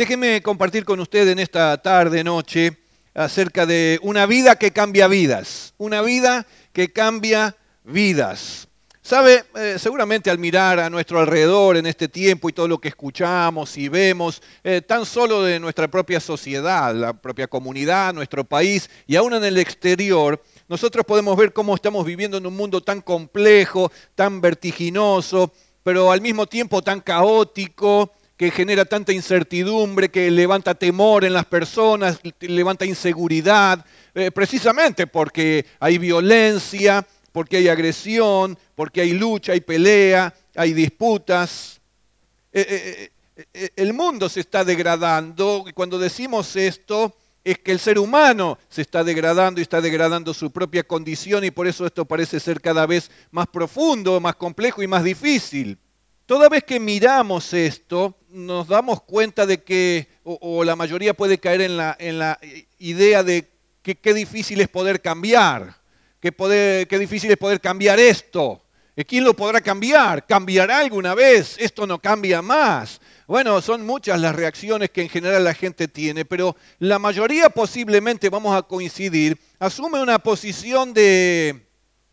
Déjenme compartir con usted en esta tarde, noche, acerca de una vida que cambia vidas. Una vida que cambia vidas. Sabe, seguramente al mirar a nuestro alrededor en este tiempo y todo lo que escuchamos y vemos, tan solo de nuestra propia sociedad, la propia comunidad, nuestro país y aún en el exterior, nosotros podemos ver cómo estamos viviendo en un mundo tan complejo, tan vertiginoso, pero al mismo tiempo tan caótico, que genera tanta incertidumbre, que levanta temor en las personas, levanta inseguridad, precisamente porque hay violencia, porque hay agresión, porque hay lucha, hay pelea, hay disputas. El mundo se está degradando y cuando decimos esto es que el ser humano se está degradando y está degradando su propia condición y por eso esto parece ser cada vez más profundo, más complejo y más difícil. Toda vez que miramos esto, nos damos cuenta de que, o la mayoría puede caer en la idea de que qué difícil es poder cambiar, qué difícil es poder cambiar esto. ¿Quién lo podrá cambiar? ¿Cambiará alguna vez? Esto no cambia más. Bueno, son muchas las reacciones que en general la gente tiene, pero la mayoría posiblemente vamos a coincidir, asume una posición de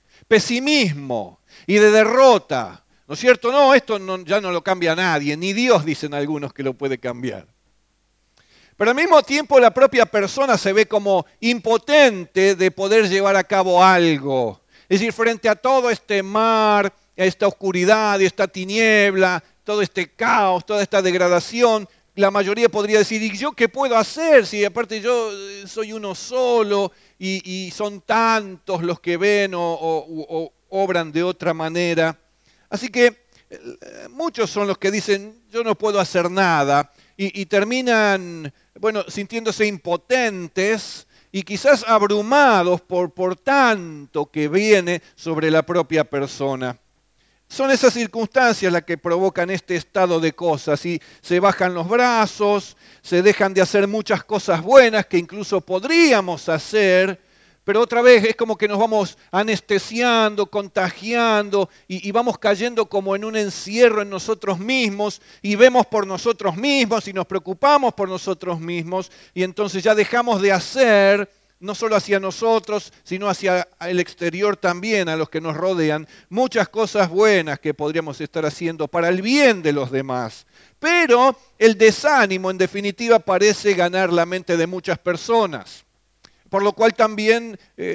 pesimismo y de derrota. ¿No es cierto? No, ya no lo cambia nadie, ni Dios dicen algunos que lo puede cambiar. Pero al mismo tiempo la propia persona se ve como impotente de poder llevar a cabo algo. Es decir, frente a todo este mar, a esta oscuridad, esta tiniebla, todo este caos, toda esta degradación, la mayoría podría decir, ¿y yo qué puedo hacer? Si aparte yo soy uno solo y son tantos los que ven o obran de otra manera. Así que muchos son los que dicen, yo no puedo hacer nada y terminan, bueno, sintiéndose impotentes y quizás abrumados por tanto que viene sobre la propia persona. Son esas circunstancias las que provocan este estado de cosas y se bajan los brazos, se dejan de hacer muchas cosas buenas que incluso podríamos hacer, pero otra vez es como que nos vamos anestesiando, contagiando y vamos cayendo como en un encierro en nosotros mismos y vemos por nosotros mismos y nos preocupamos por nosotros mismos y entonces ya dejamos de hacer no solo hacia nosotros, sino hacia el exterior también, a los que nos rodean, muchas cosas buenas que podríamos estar haciendo para el bien de los demás. Pero el desánimo, en definitiva, parece ganar la mente de muchas personas, por lo cual también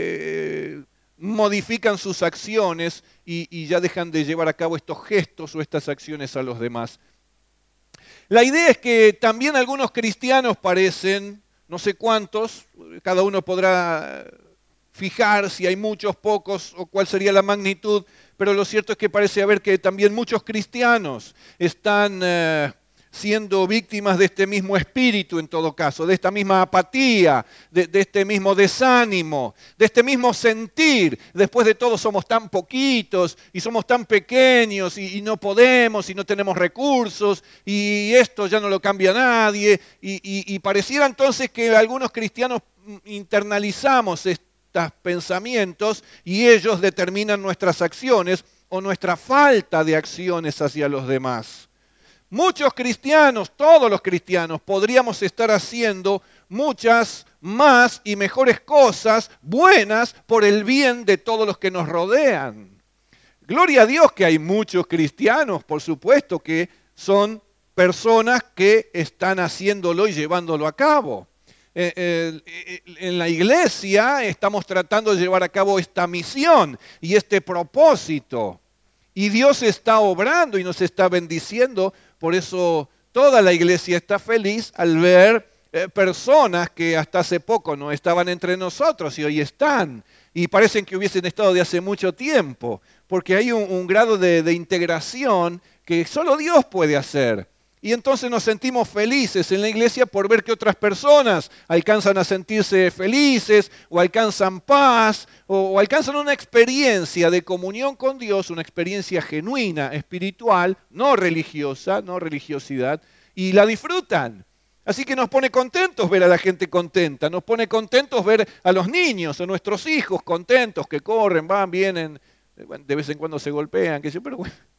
modifican sus acciones y ya dejan de llevar a cabo estos gestos o estas acciones a los demás. La idea es que también algunos cristianos parecen, no sé cuántos, cada uno podrá fijar si hay muchos, pocos o cuál sería la magnitud, pero lo cierto es que parece haber que también muchos cristianos están siendo víctimas de este mismo espíritu en todo caso, de esta misma apatía, de este mismo desánimo, de este mismo sentir. Después de todo somos tan poquitos y somos tan pequeños y no podemos y no tenemos recursos y esto ya no lo cambia nadie y pareciera entonces que algunos cristianos internalizamos estos pensamientos y ellos determinan nuestras acciones o nuestra falta de acciones hacia los demás. Muchos cristianos, todos los cristianos, podríamos estar haciendo muchas más y mejores cosas buenas por el bien de todos los que nos rodean. Gloria a Dios que hay muchos cristianos, por supuesto, que son personas que están haciéndolo y llevándolo a cabo. En la iglesia estamos tratando de llevar a cabo esta misión y este propósito. Y Dios está obrando y nos está bendiciendo. Por eso toda la iglesia está feliz al ver personas que hasta hace poco no estaban entre nosotros y hoy están. Y parecen que hubiesen estado de hace mucho tiempo. Porque hay un grado de integración que solo Dios puede hacer. Y entonces nos sentimos felices en la iglesia por ver que otras personas alcanzan a sentirse felices o alcanzan paz o alcanzan una experiencia de comunión con Dios, una experiencia genuina, espiritual, no religiosa, no religiosidad, y la disfrutan. Así que nos pone contentos ver a la gente contenta, nos pone contentos ver a los niños, a nuestros hijos contentos, que corren, van, vienen, de vez en cuando se golpean, qué sé yo, pero bueno.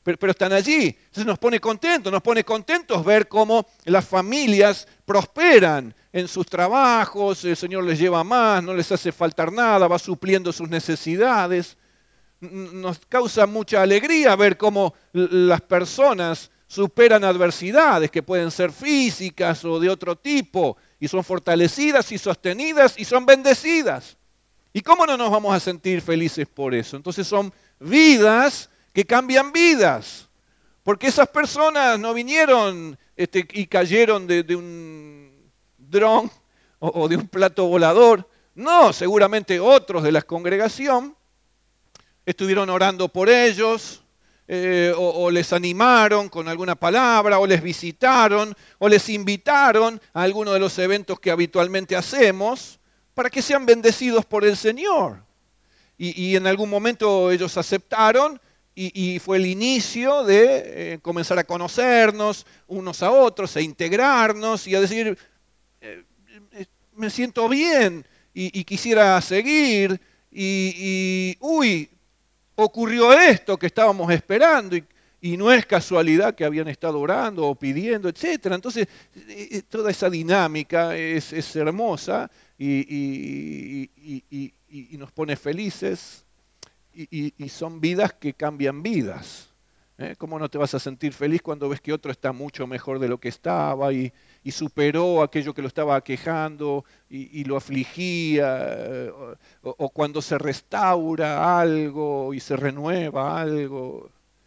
pero están allí. Entonces nos pone contentos ver cómo las familias prosperan en sus trabajos, el Señor les lleva más, no les hace faltar nada, va supliendo sus necesidades. Nos causa mucha alegría ver cómo las personas superan adversidades que pueden ser físicas o de otro tipo y son fortalecidas y sostenidas y son bendecidas. ¿Y cómo no nos vamos a sentir felices por eso? Entonces son vidas que cambian vidas. Porque esas personas no vinieron y cayeron de un dron o de un plato volador. No, seguramente otros de la congregación estuvieron orando por ellos, o les animaron con alguna palabra, o les visitaron, o les invitaron a alguno de los eventos que habitualmente hacemos, para que sean bendecidos por el Señor. Y en algún momento ellos aceptaron y fue el inicio de comenzar a conocernos unos a otros, a integrarnos y a decir, eh, me siento bien y quisiera seguir uy, ocurrió esto que estábamos esperando y no es casualidad que habían estado orando o pidiendo, etcétera. Entonces, toda esa dinámica es hermosa y nos pone felices y son vidas que cambian vidas. ¿Cómo no te vas a sentir feliz cuando ves que otro está mucho mejor de lo que estaba y superó aquello que lo estaba aquejando y lo afligía? O cuando se restaura algo y se renueva algo.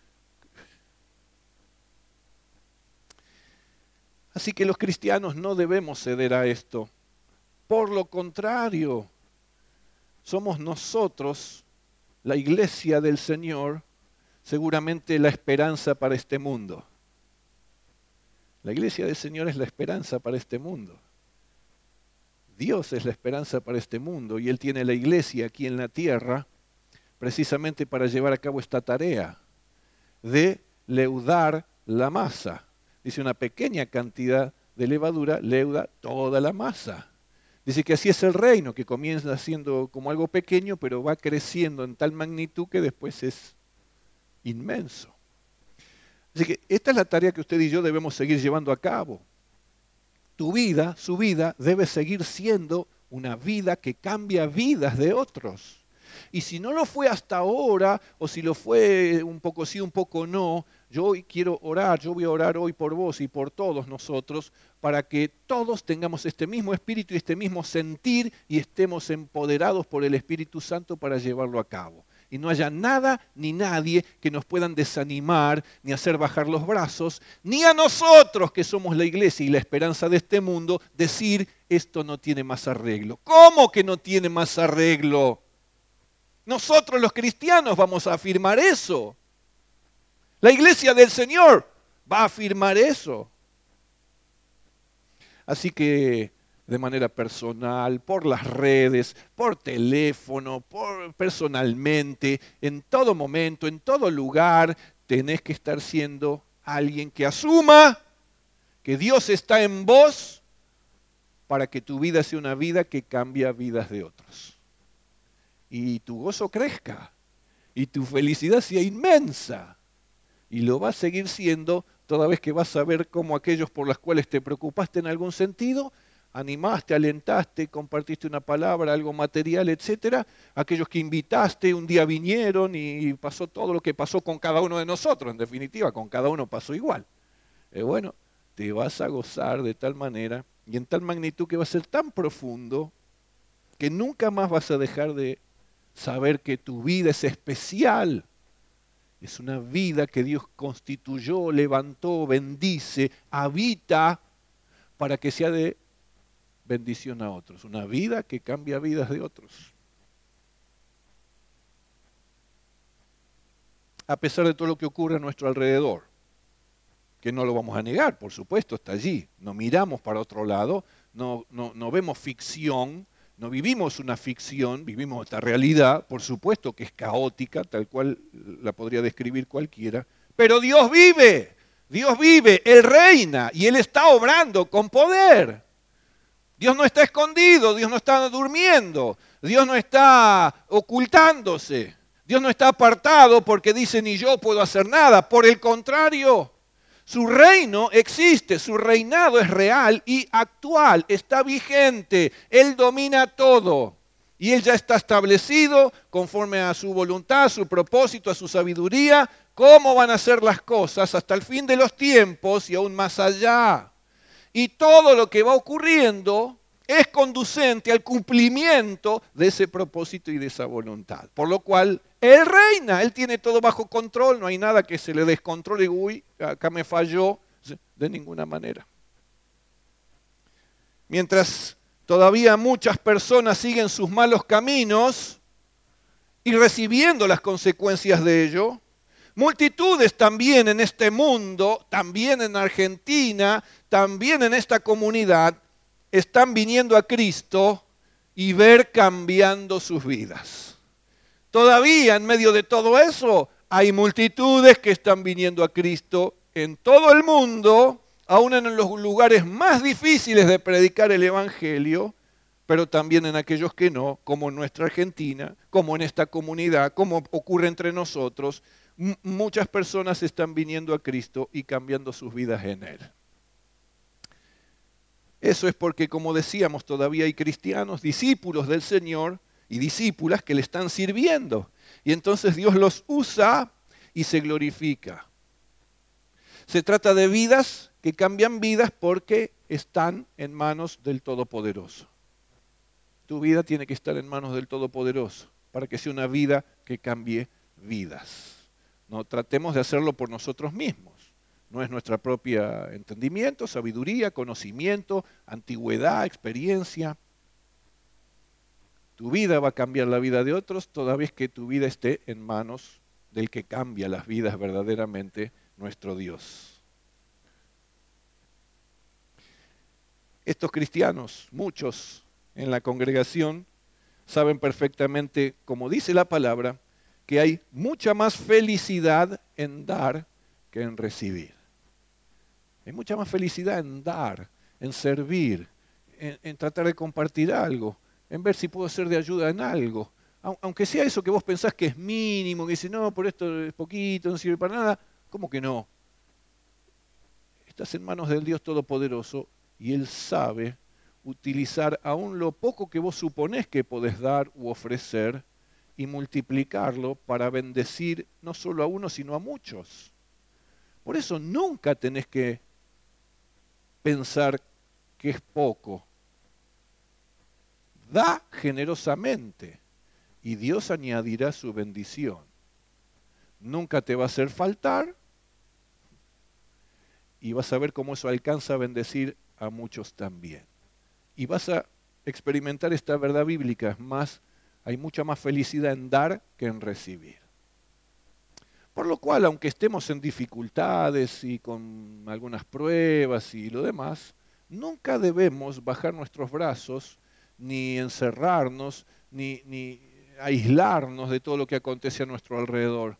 Así que los cristianos no debemos ceder a esto. Por lo contrario, somos nosotros, la iglesia del Señor, seguramente la esperanza para este mundo. La iglesia del Señor es la esperanza para este mundo. Dios es la esperanza para este mundo y Él tiene la iglesia aquí en la tierra precisamente para llevar a cabo esta tarea de leudar la masa. Dice, una pequeña cantidad de levadura leuda toda la masa. Dice que así es el reino, que comienza siendo como algo pequeño, pero va creciendo en tal magnitud que después es inmenso. Así que esta es la tarea que usted y yo debemos seguir llevando a cabo. Tu vida, su vida, debe seguir siendo una vida que cambia vidas de otros. Y si no lo fue hasta ahora, o si lo fue un poco sí, un poco no, yo hoy quiero orar, yo voy a orar hoy por vos y por todos nosotros, para que todos tengamos este mismo espíritu y este mismo sentir y estemos empoderados por el Espíritu Santo para llevarlo a cabo. Y no haya nada ni nadie que nos puedan desanimar, ni hacer bajar los brazos, ni a nosotros que somos la iglesia y la esperanza de este mundo, decir esto no tiene más arreglo. ¿Cómo que no tiene más arreglo? Nosotros los cristianos vamos a afirmar eso. La iglesia del Señor va a afirmar eso. Así que de manera personal, por las redes, por teléfono, personalmente, en todo momento, en todo lugar, tenés que estar siendo alguien que asuma que Dios está en vos para que tu vida sea una vida que cambia vidas de otros. Y tu gozo crezca y tu felicidad sea inmensa. Y lo va a seguir siendo toda vez que vas a ver cómo aquellos por los cuales te preocupaste en algún sentido, animaste, alentaste, compartiste una palabra, algo material, etcétera, aquellos que invitaste un día vinieron y pasó todo lo que pasó con cada uno de nosotros, en definitiva, con cada uno pasó igual. Bueno, te vas a gozar de tal manera y en tal magnitud que va a ser tan profundo que nunca más vas a dejar de saber que tu vida es especial. Es una vida que Dios constituyó, levantó, bendice, habita para que sea de bendición a otros. Una vida que cambia vidas de otros. A pesar de todo lo que ocurre a nuestro alrededor, que no lo vamos a negar, por supuesto, está allí. No miramos para otro lado, no vemos ficción, no vivimos una ficción, vivimos esta realidad, por supuesto que es caótica, tal cual la podría describir cualquiera, pero Dios vive, Él reina y Él está obrando con poder. Dios no está escondido, Dios no está durmiendo, Dios no está ocultándose. Dios no está apartado porque dice ni yo puedo hacer nada. Por el contrario, su reino existe, su reinado es real y actual, está vigente. Él domina todo. Y Él ya está establecido conforme a su voluntad, a su propósito, a su sabiduría, cómo van a ser las cosas hasta el fin de los tiempos y aún más allá. Y todo lo que va ocurriendo es conducente al cumplimiento de ese propósito y de esa voluntad. Por lo cual, Él reina, Él tiene todo bajo control, no hay nada que se le descontrole y uy, acá me falló, de ninguna manera. Mientras todavía muchas personas siguen sus malos caminos y recibiendo las consecuencias de ello, multitudes también en este mundo, también en Argentina, también en esta comunidad, están viniendo a Cristo y ver cambiando sus vidas. Todavía en medio de todo eso hay multitudes que están viniendo a Cristo en todo el mundo, aún en los lugares más difíciles de predicar el Evangelio, pero también en aquellos que no, como en nuestra Argentina, como en esta comunidad, como ocurre entre nosotros. Muchas personas están viniendo a Cristo y cambiando sus vidas en Él. Eso es porque, como decíamos, todavía hay cristianos, discípulos del Señor y discípulas que le están sirviendo. Y entonces Dios los usa y se glorifica. Se trata de vidas que cambian vidas porque están en manos del Todopoderoso. Tu vida tiene que estar en manos del Todopoderoso para que sea una vida que cambie vidas. No tratemos de hacerlo por nosotros mismos. No es nuestra propia entendimiento, sabiduría, conocimiento, antigüedad, experiencia. Tu vida va a cambiar la vida de otros toda vez que tu vida esté en manos del que cambia las vidas verdaderamente, nuestro Dios. Estos cristianos, muchos en la congregación, saben perfectamente, como dice la palabra, que hay mucha más felicidad en dar que en recibir. Hay mucha más felicidad en dar, en servir, en tratar de compartir algo, en ver si puedo ser de ayuda en algo. Aunque sea eso que vos pensás que es mínimo, que dice, no, por esto es poquito, no sirve para nada, ¿cómo que no? Estás en manos del Dios Todopoderoso y Él sabe utilizar aún lo poco que vos suponés que podés dar u ofrecer y multiplicarlo para bendecir no solo a uno, sino a muchos. Por eso nunca tenés que pensar que es poco. Da generosamente y Dios añadirá su bendición. Nunca te va a hacer faltar y vas a ver cómo eso alcanza a bendecir a muchos también. Y vas a experimentar esta verdad bíblica, es más, hay mucha más felicidad en dar que en recibir. Por lo cual, aunque estemos en dificultades y con algunas pruebas y lo demás, nunca debemos bajar nuestros brazos, ni encerrarnos, ni aislarnos de todo lo que acontece a nuestro alrededor.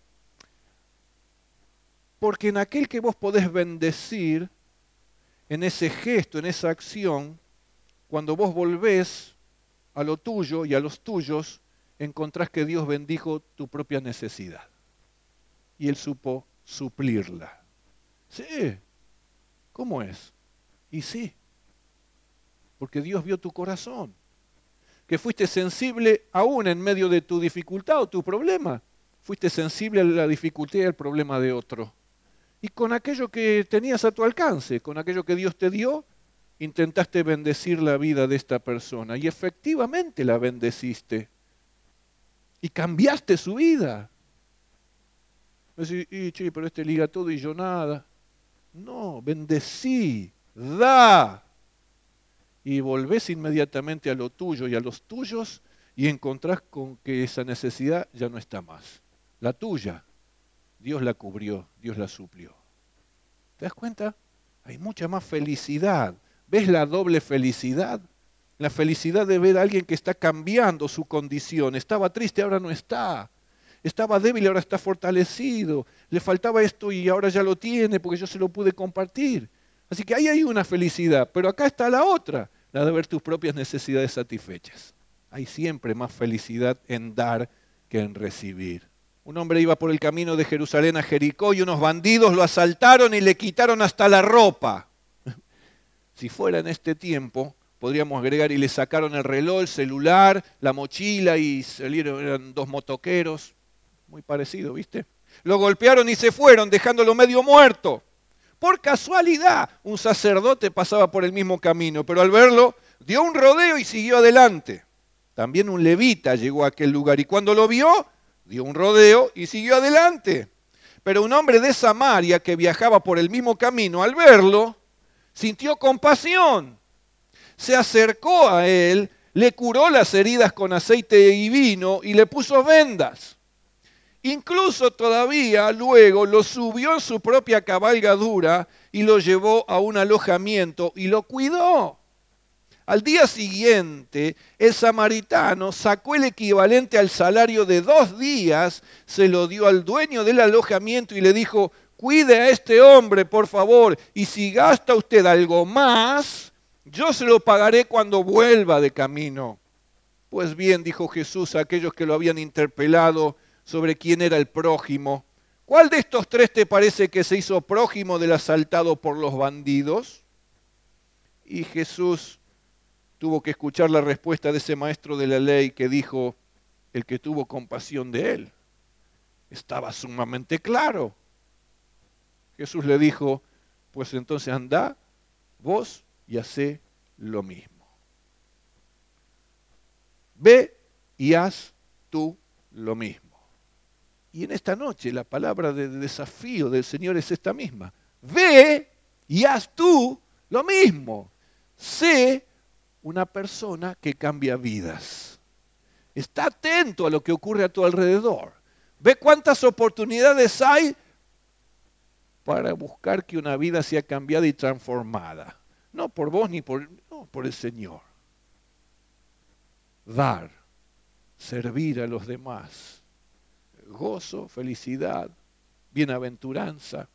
Porque en aquel que vos podés bendecir, en ese gesto, en esa acción, cuando vos volvés a lo tuyo y a los tuyos, encontrás que Dios bendijo tu propia necesidad. Y Él supo suplirla. Sí, ¿cómo es? Y sí, porque Dios vio tu corazón, que fuiste sensible aún en medio de tu dificultad o tu problema. Fuiste sensible a la dificultad y al problema de otro. Y con aquello que tenías a tu alcance, con aquello que Dios te dio, intentaste bendecir la vida de esta persona. Y efectivamente la bendeciste. Y cambiaste su vida. Decís, che, pero este liga todo y yo nada. No, bendecí, da. Y volvés inmediatamente a lo tuyo y a los tuyos y encontrás con que esa necesidad ya no está más. La tuya, Dios la cubrió, Dios la suplió. ¿Te das cuenta? Hay mucha más felicidad. ¿Ves la doble felicidad? La felicidad de ver a alguien que está cambiando su condición. Estaba triste, ahora no está. Estaba débil, ahora está fortalecido. Le faltaba esto y ahora ya lo tiene porque yo se lo pude compartir. Así que ahí hay una felicidad, pero acá está la otra, la de ver tus propias necesidades satisfechas. Hay siempre más felicidad en dar que en recibir. Un hombre iba por el camino de Jerusalén a Jericó y unos bandidos lo asaltaron y le quitaron hasta la ropa. Si fuera en este tiempo, podríamos agregar, y le sacaron el reloj, el celular, la mochila y salieron, eran dos motoqueros. Muy parecido, ¿viste? Lo golpearon y se fueron, dejándolo medio muerto. Por casualidad, un sacerdote pasaba por el mismo camino, pero al verlo, dio un rodeo y siguió adelante. También un levita llegó a aquel lugar y cuando lo vio, dio un rodeo y siguió adelante. Pero un hombre de Samaria que viajaba por el mismo camino, al verlo, sintió compasión, se acercó a él, le curó las heridas con aceite y vino y le puso vendas. Incluso todavía luego lo subió en su propia cabalgadura y lo llevó a un alojamiento y lo cuidó. Al día siguiente, el samaritano sacó el equivalente al salario de 2 días, se lo dio al dueño del alojamiento y le dijo, cuide a este hombre, por favor, y si gasta usted algo más, yo se lo pagaré cuando vuelva de camino. Pues bien, dijo Jesús a aquellos que lo habían interpelado sobre quién era el prójimo, ¿cuál de estos tres te parece que se hizo prójimo del asaltado por los bandidos? Y Jesús tuvo que escuchar la respuesta de ese maestro de la ley que dijo, el que tuvo compasión de él. Estaba sumamente claro. Jesús le dijo, pues entonces anda vos y hacé lo mismo. Ve y haz tú lo mismo. Y en esta noche la palabra de desafío del Señor es esta misma. Ve y haz tú lo mismo. Sé una persona que cambia vidas. Está atento a lo que ocurre a tu alrededor. Ve cuántas oportunidades hay para buscar que una vida sea cambiada y transformada. No por vos ni por, no, por el Señor. Dar, servir a los demás. Gozo, felicidad, bienaventuranza.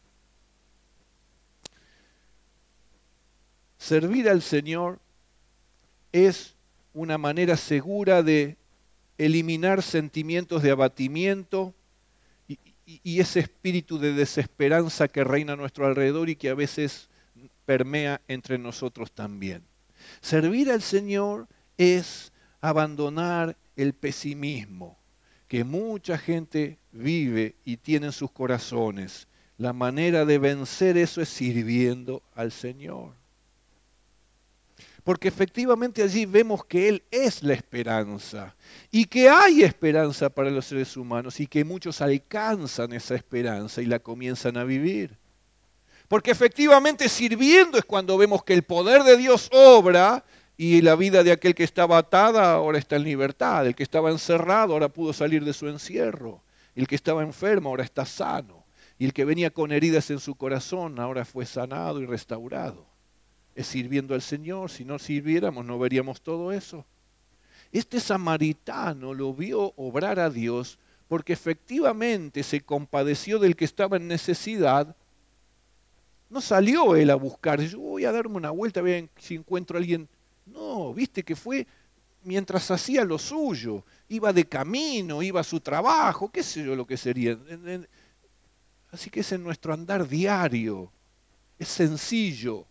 Servir al Señor es una manera segura de eliminar sentimientos de abatimiento y ese espíritu de desesperanza que reina a nuestro alrededor y que a veces permea entre nosotros también. Servir al Señor es abandonar el pesimismo que mucha gente vive y tiene en sus corazones. La manera de vencer eso es sirviendo al Señor. Porque efectivamente allí vemos que Él es la esperanza y que hay esperanza para los seres humanos y que muchos alcanzan esa esperanza y la comienzan a vivir. Porque efectivamente sirviendo es cuando vemos que el poder de Dios obra y la vida de aquel que estaba atada ahora está en libertad, el que estaba encerrado ahora pudo salir de su encierro, el que estaba enfermo ahora está sano y el que venía con heridas en su corazón ahora fue sanado y restaurado. Es sirviendo al Señor, si no sirviéramos no veríamos todo eso. Este samaritano lo vio obrar a Dios porque efectivamente se compadeció del que estaba en necesidad. No salió él a buscar, yo voy a darme una vuelta a ver si encuentro a alguien. No, viste que fue mientras hacía lo suyo, iba de camino, iba a su trabajo, qué sé yo lo que sería. Así que es en nuestro andar diario, es sencillo.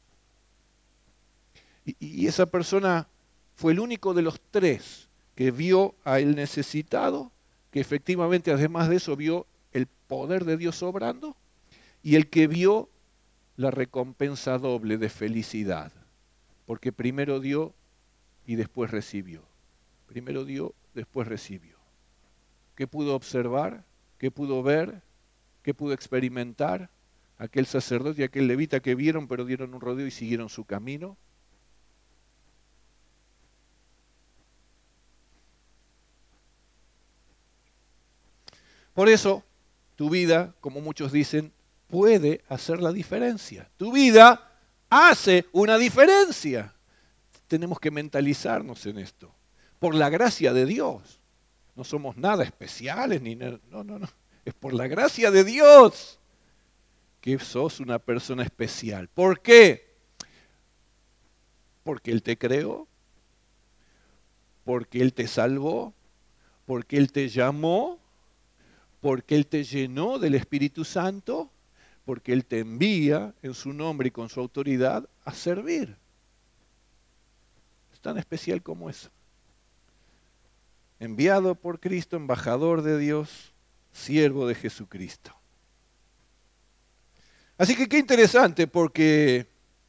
Y esa persona fue el único de los tres que vio a el necesitado, que efectivamente además de eso vio el poder de Dios obrando, y el que vio la recompensa doble de felicidad, porque primero dio y después recibió. Primero dio, después recibió. ¿Qué pudo observar? ¿Qué pudo ver? ¿Qué pudo experimentar? Aquel sacerdote y aquel levita que vieron pero dieron un rodeo y siguieron su camino. Por eso, tu vida, como muchos dicen, puede hacer la diferencia. Tu vida hace una diferencia. Tenemos que mentalizarnos en esto. Por la gracia de Dios. No somos nada especiales ni nada. No, no, no. Es por la gracia de Dios que sos una persona especial. ¿Por qué? Porque Él te creó, porque Él te salvó, porque Él te llamó, porque Él te llenó del Espíritu Santo, porque Él te envía en su nombre y con su autoridad a servir. Es tan especial como eso. Enviado por Cristo, embajador de Dios, siervo de Jesucristo. Así que qué interesante, porque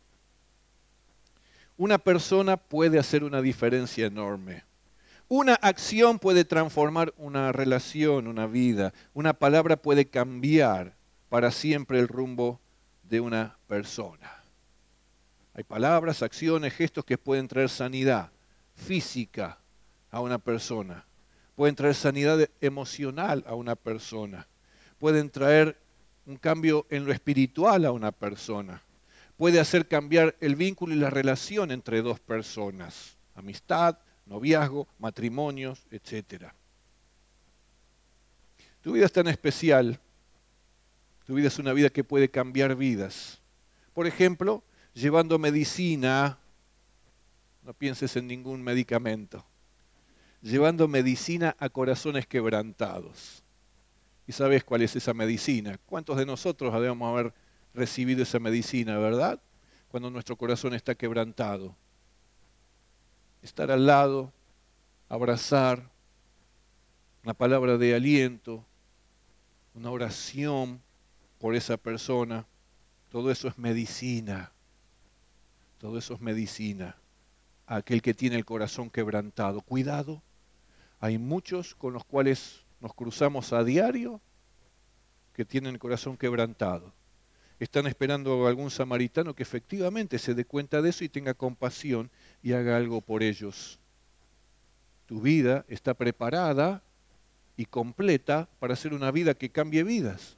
una persona puede hacer una diferencia enorme. Una acción puede transformar una relación, una vida. Una palabra puede cambiar para siempre el rumbo de una persona. Hay palabras, acciones, gestos que pueden traer sanidad física a una persona. Pueden traer sanidad emocional a una persona. Pueden traer un cambio en lo espiritual a una persona. Puede hacer cambiar el vínculo y la relación entre dos personas. Amistad, noviazgo, matrimonios, etc. Tu vida es tan especial. Tu vida es una vida que puede cambiar vidas. Por ejemplo, llevando medicina, no pienses en ningún medicamento, llevando medicina a corazones quebrantados. ¿Y sabes cuál es esa medicina? ¿Cuántos de nosotros debemos haber recibido esa medicina, verdad? Cuando nuestro corazón está quebrantado. Estar al lado, abrazar, una palabra de aliento, una oración por esa persona, todo eso es medicina, todo eso es medicina. A aquel que tiene el corazón quebrantado. Cuidado, hay muchos con los cuales nos cruzamos a diario que tienen el corazón quebrantado. Están esperando a algún samaritano que efectivamente se dé cuenta de eso y tenga compasión y haga algo por ellos. Tu vida está preparada y completa para ser una vida que cambie vidas.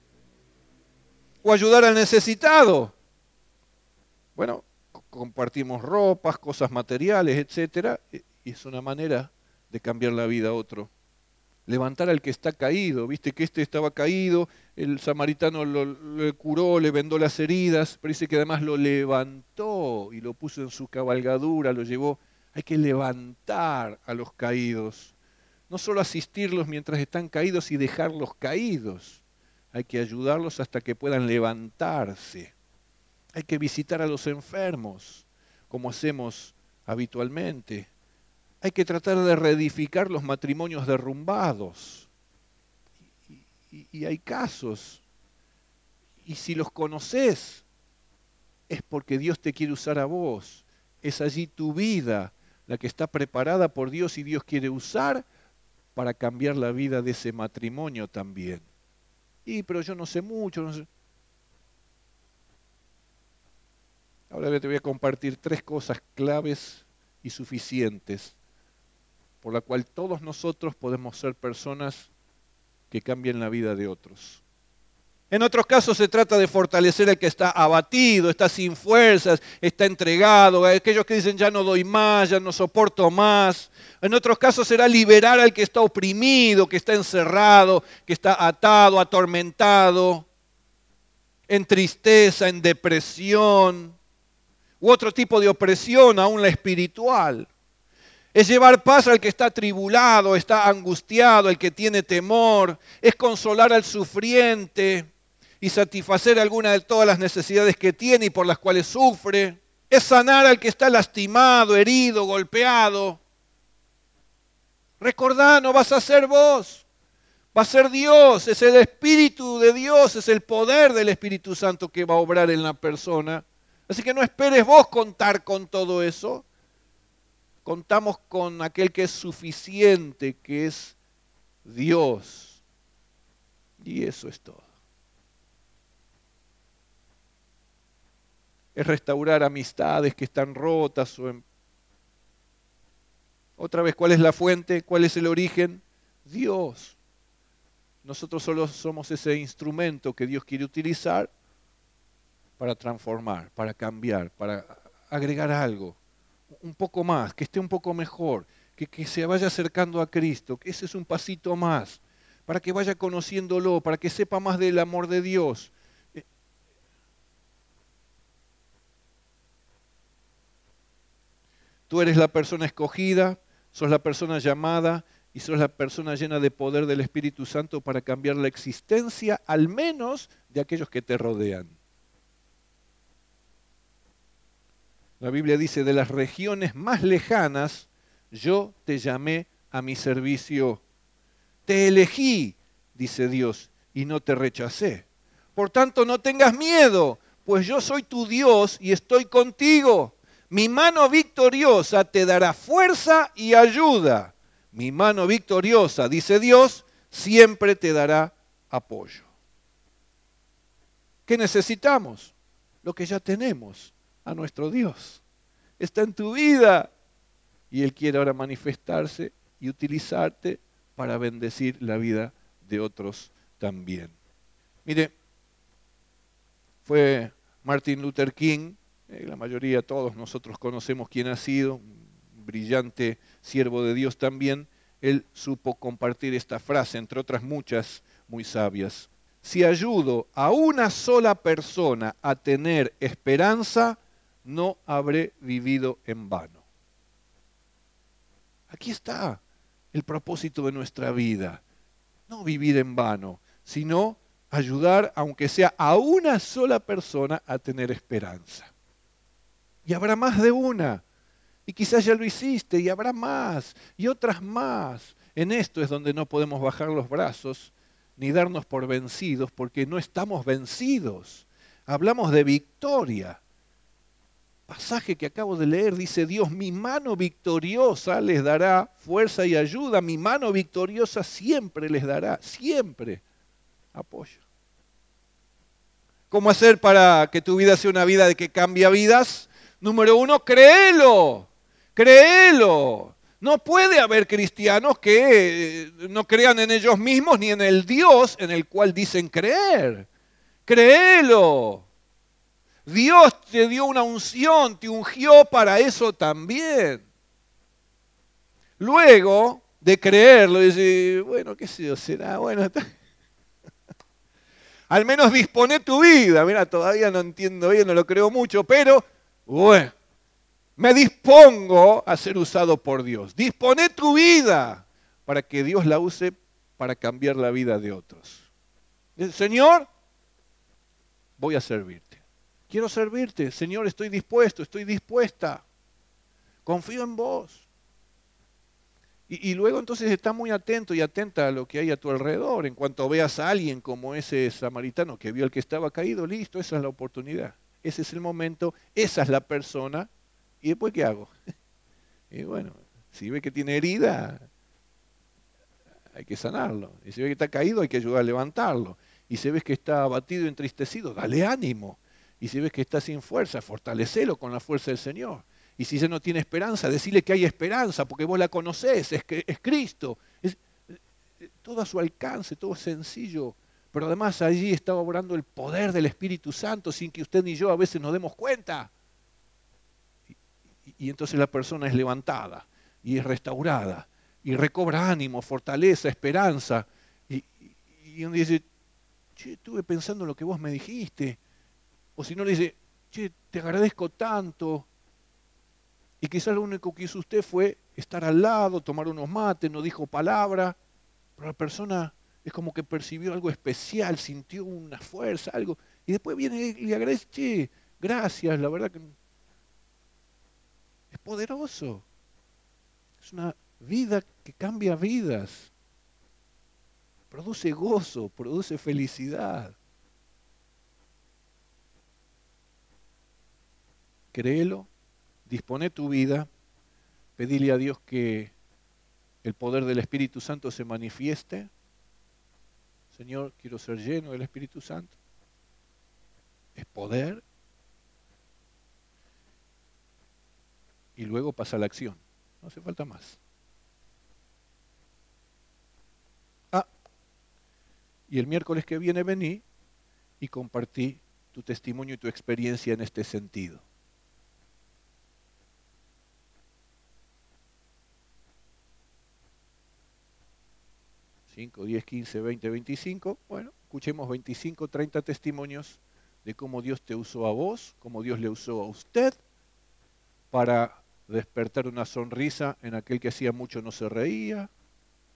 O ayudar al necesitado. Bueno, compartimos ropas, cosas materiales, etcétera, y es una manera de cambiar la vida a otro. Levantar al que está caído, viste que este estaba caído, el samaritano lo curó, le vendó las heridas, pero dice que además lo levantó y lo puso en su cabalgadura, lo llevó. Hay que levantar a los caídos, no solo asistirlos mientras están caídos y dejarlos caídos, hay que ayudarlos hasta que puedan levantarse. Hay que visitar a los enfermos, como hacemos habitualmente. Hay que tratar de reedificar los matrimonios derrumbados. Y hay casos. Y si los conoces, es porque Dios te quiere usar a vos. Es allí tu vida, la que está preparada por Dios y Dios quiere usar para cambiar la vida de ese matrimonio también. Pero yo no sé mucho. No sé. Ahora te voy a compartir 3 cosas claves y suficientes por la cual todos nosotros podemos ser personas que cambien la vida de otros. En otros casos se trata de fortalecer al que está abatido, está sin fuerzas, está entregado, aquellos que dicen ya no doy más, ya no soporto más. En otros casos será liberar al que está oprimido, que está encerrado, que está atado, atormentado, en tristeza, en depresión, u otro tipo de opresión, aún la espiritual. Es llevar paz al que está atribulado, está angustiado, al que tiene temor. Es consolar al sufriente y satisfacer alguna de todas las necesidades que tiene y por las cuales sufre. Es sanar al que está lastimado, herido, golpeado. Recordá, no vas a ser vos, va a ser Dios, es el Espíritu de Dios, es el poder del Espíritu Santo que va a obrar en la persona. Así que no esperes vos contar con todo eso. Contamos con aquel que es suficiente, que es Dios. Y eso es todo. Es restaurar amistades que están rotas. Otra vez, ¿cuál es la fuente? ¿Cuál es el origen? Dios. Nosotros solo somos ese instrumento que Dios quiere utilizar para transformar, para cambiar, para agregar algo. Un poco más, que esté un poco mejor, que se vaya acercando a Cristo, que ese es un pasito más, para que vaya conociéndolo, para que sepa más del amor de Dios. Tú eres la persona escogida, sos la persona llamada y sos la persona llena de poder del Espíritu Santo para cambiar la existencia, al menos de aquellos que te rodean. La Biblia dice, de las regiones más lejanas, yo te llamé a mi servicio. Te elegí, dice Dios, y no te rechacé. Por tanto, no tengas miedo, pues yo soy tu Dios y estoy contigo. Mi mano victoriosa te dará fuerza y ayuda. Mi mano victoriosa, dice Dios, siempre te dará apoyo. ¿Qué necesitamos? Lo que ya tenemos, a nuestro Dios. Está en tu vida y Él quiere ahora manifestarse y utilizarte para bendecir la vida de otros también. Mire, fue Martin Luther King, la mayoría, todos nosotros conocemos quién ha sido, un brillante siervo de Dios también. Él supo compartir esta frase, entre otras muchas muy sabias. Si ayudo a una sola persona a tener esperanza, no habré vivido en vano. Aquí está el propósito de nuestra vida. No vivir en vano, sino ayudar, aunque sea a una sola persona, a tener esperanza. Y habrá más de una. Y quizás ya lo hiciste y habrá más y otras más. En esto es donde no podemos bajar los brazos ni darnos por vencidos, porque no estamos vencidos. Hablamos de victoria. Pasaje que acabo de leer dice Dios, mi mano victoriosa les dará fuerza y ayuda, mi mano victoriosa siempre les dará, siempre apoyo. ¿Cómo hacer para que tu vida sea una vida de que cambia vidas? Número uno, créelo, créelo. No puede haber cristianos que no crean en ellos mismos ni en el Dios en el cual dicen creer. Créelo. Dios te dio una unción, te ungió para eso también. Luego de creerlo, dice, bueno, qué sé yo, será, bueno, al menos dispone tu vida. Mira, todavía no entiendo bien, no lo creo mucho, pero bueno, me dispongo a ser usado por Dios. Dispone tu vida para que Dios la use para cambiar la vida de otros. Señor, voy a servirte. Quiero servirte. Señor, estoy dispuesto, estoy dispuesta. Confío en vos. Y luego entonces está muy atento y atenta a lo que hay a tu alrededor. En cuanto veas a alguien como ese samaritano que vio al que estaba caído, listo, esa es la oportunidad. Ese es el momento, esa es la persona. ¿Y después qué hago? Y bueno, si ve que tiene herida, hay que sanarlo. Y si ve que está caído, hay que ayudar a levantarlo. Y si ves que está abatido y entristecido, dale ánimo. Y si ves que está sin fuerza, fortalecelo con la fuerza del Señor. Y si ya no tiene esperanza, decirle que hay esperanza, porque vos la conocés, es Cristo. Es todo a su alcance, todo sencillo. Pero además allí está obrando el poder del Espíritu Santo sin que usted ni yo a veces nos demos cuenta. Y entonces la persona es levantada y es restaurada y recobra ánimo, fortaleza, esperanza. Y uno dice, che, estuve pensando en lo que vos me dijiste. O si no le dice, che, te agradezco tanto. Y quizás lo único que hizo usted fue estar al lado, tomar unos mates, no dijo palabra, pero la persona es como que percibió algo especial, sintió una fuerza, algo. Y después viene y le agradece, che, gracias, la verdad que es poderoso. Es una vida que cambia vidas, produce gozo, produce felicidad. Créelo, dispone tu vida, pedile a Dios que el poder del Espíritu Santo se manifieste. Señor, quiero ser lleno del Espíritu Santo. Es poder y luego pasa a la acción. No hace falta más. Ah, y el miércoles que viene vení y compartí tu testimonio y tu experiencia en este sentido. 5, 10, 15, 20, 25. Bueno, escuchemos 25, 30 testimonios de cómo Dios te usó a vos, cómo Dios le usó a usted para despertar una sonrisa en aquel que hacía mucho no se reía,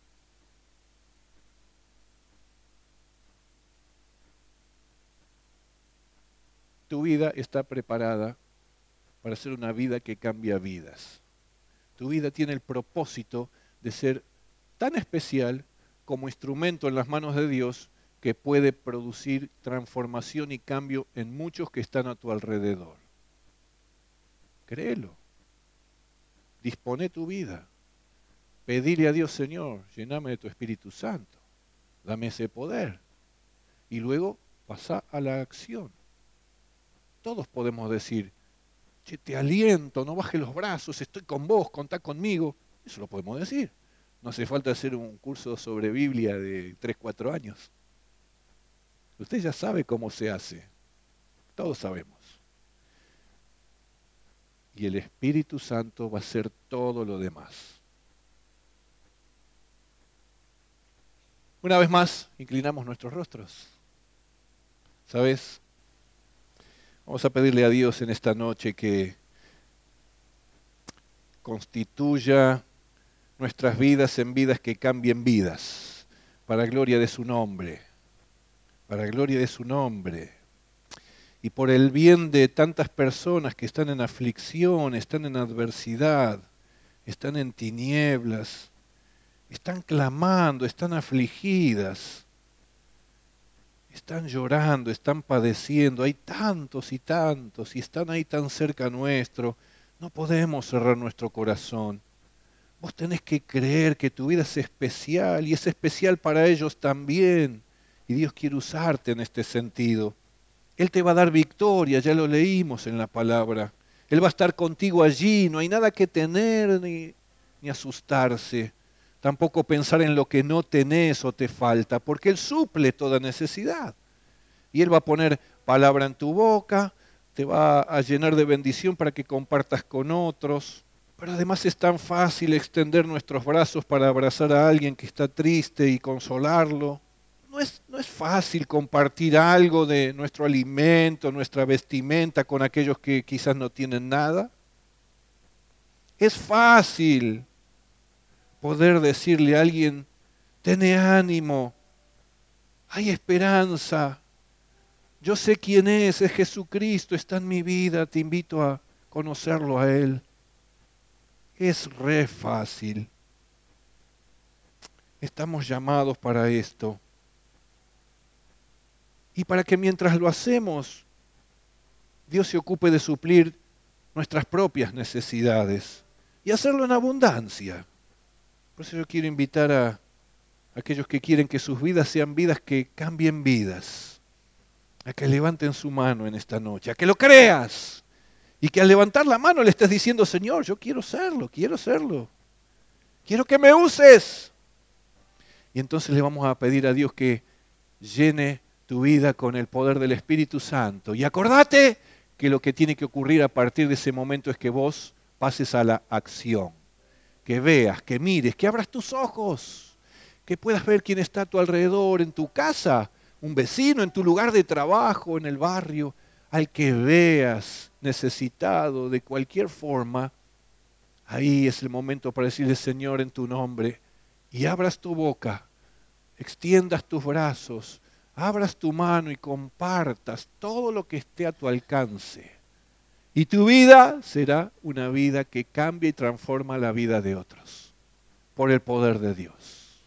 tu vida está preparada para ser una vida que cambia vidas. Tu vida tiene el propósito de ser tan especial como instrumento en las manos de Dios que puede producir transformación y cambio en muchos que están a tu alrededor. Créelo. Dispone tu vida. Pedile a Dios, Señor, lléname de tu Espíritu Santo. Dame ese poder. Y luego pasa a la acción. Todos podemos decir, che, te aliento, no bajes los brazos, estoy con vos, contá conmigo. Eso lo podemos decir. No hace falta hacer un curso sobre Biblia de 3, 4 años. Usted ya sabe cómo se hace. Todos sabemos. Y el Espíritu Santo va a hacer todo lo demás. Una vez más, inclinamos nuestros rostros. ¿Sabes? Vamos a pedirle a Dios en esta noche que constituya nuestras vidas en vidas que cambien vidas, para gloria de su nombre, para gloria de su nombre. Y por el bien de tantas personas que están en aflicción, están en adversidad, están en tinieblas, están clamando, están afligidas, están llorando, están padeciendo. Hay tantos y tantos y están ahí tan cerca nuestro. No podemos cerrar nuestro corazón. Vos tenés que creer que tu vida es especial y es especial para ellos también. Y Dios quiere usarte en este sentido. Él te va a dar victoria, ya lo leímos en la palabra. Él va a estar contigo allí, no hay nada que tener ni asustarse. Tampoco pensar en lo que no tenés o te falta, porque Él suple toda necesidad. Y Él va a poner palabra en tu boca, te va a llenar de bendición para que compartas con otros. Pero además es tan fácil extender nuestros brazos para abrazar a alguien que está triste y consolarlo. No es fácil compartir algo de nuestro alimento, nuestra vestimenta con aquellos que quizás no tienen nada. Es fácil poder decirle a alguien, tiene ánimo, hay esperanza, yo sé quién es Jesucristo, está en mi vida, te invito a conocerlo a Él. Es re fácil. Estamos llamados para esto. Y para que mientras lo hacemos, Dios se ocupe de suplir nuestras propias necesidades y hacerlo en abundancia. Por eso yo quiero invitar a aquellos que quieren que sus vidas sean vidas que cambien vidas, a que levanten su mano en esta noche, a que lo creas y que al levantar la mano le estés diciendo, Señor, yo quiero serlo, quiero que me uses. Y entonces le vamos a pedir a Dios que llene tu vida con el poder del Espíritu Santo. Y acordate que lo que tiene que ocurrir a partir de ese momento es que vos pases a la acción, que veas, que mires, que abras tus ojos, que puedas ver quién está a tu alrededor, en tu casa, un vecino, en tu lugar de trabajo, en el barrio, al que veas necesitado de cualquier forma. Ahí es el momento para decirle, Señor, en tu nombre, y abras tu boca, extiendas tus brazos, abras tu mano y compartas todo lo que esté a tu alcance. Y tu vida será una vida que cambia y transforma la vida de otros, por el poder de Dios.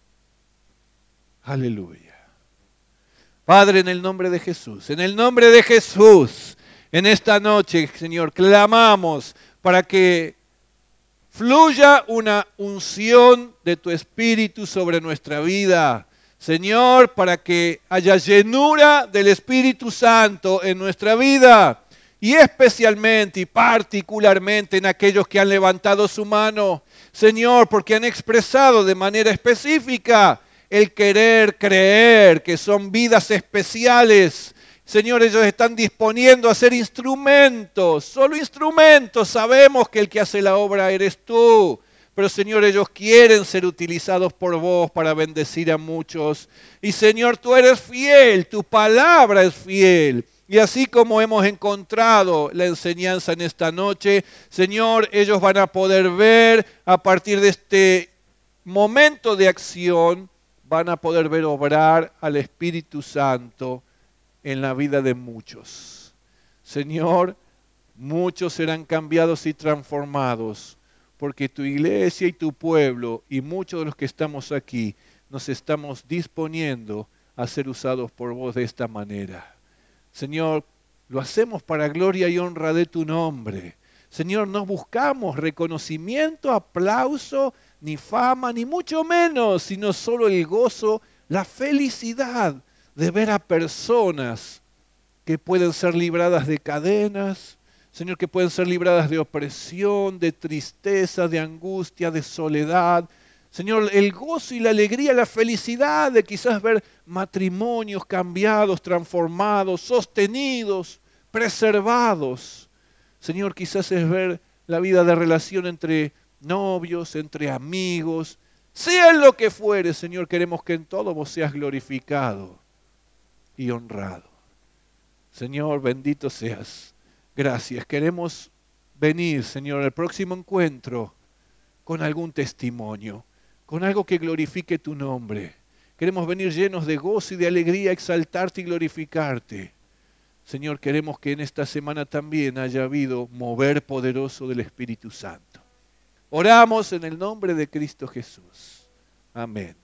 Aleluya. Padre, en el nombre de Jesús, en esta noche, Señor, clamamos para que fluya una unción de tu Espíritu sobre nuestra vida. Señor, para que haya llenura del Espíritu Santo en nuestra vida. Y especialmente y particularmente en aquellos que han levantado su mano. Señor, porque han expresado de manera específica el querer creer que son vidas especiales. Señor, ellos están disponiendo a ser instrumentos, solo instrumentos. Sabemos que el que hace la obra eres tú. Pero Señor, ellos quieren ser utilizados por vos para bendecir a muchos. Y Señor, tú eres fiel, tu palabra es fiel. Y así como hemos encontrado la enseñanza en esta noche, Señor, ellos van a poder ver a partir de este momento de acción, van a poder ver obrar al Espíritu Santo en la vida de muchos. Señor, muchos serán cambiados y transformados, porque tu iglesia y tu pueblo y muchos de los que estamos aquí nos estamos disponiendo a ser usados por vos de esta manera. Señor, lo hacemos para gloria y honra de tu nombre. Señor, no buscamos reconocimiento, aplauso, ni fama, ni mucho menos, sino solo el gozo, la felicidad de ver a personas que pueden ser libradas de cadenas, Señor, que pueden ser libradas de opresión, de tristeza, de angustia, de soledad. Señor, el gozo y la alegría, la felicidad de quizás ver matrimonios cambiados, transformados, sostenidos, preservados. Señor, quizás es ver la vida de relación entre novios, entre amigos. Sea en lo que fuere, Señor, queremos que en todo vos seas glorificado y honrado. Señor, bendito seas. Gracias. Queremos venir, Señor, al próximo encuentro con algún testimonio, con algo que glorifique tu nombre. Queremos venir llenos de gozo y de alegría, exaltarte y glorificarte. Señor, queremos que en esta semana también haya habido mover poderoso del Espíritu Santo. Oramos en el nombre de Cristo Jesús. Amén.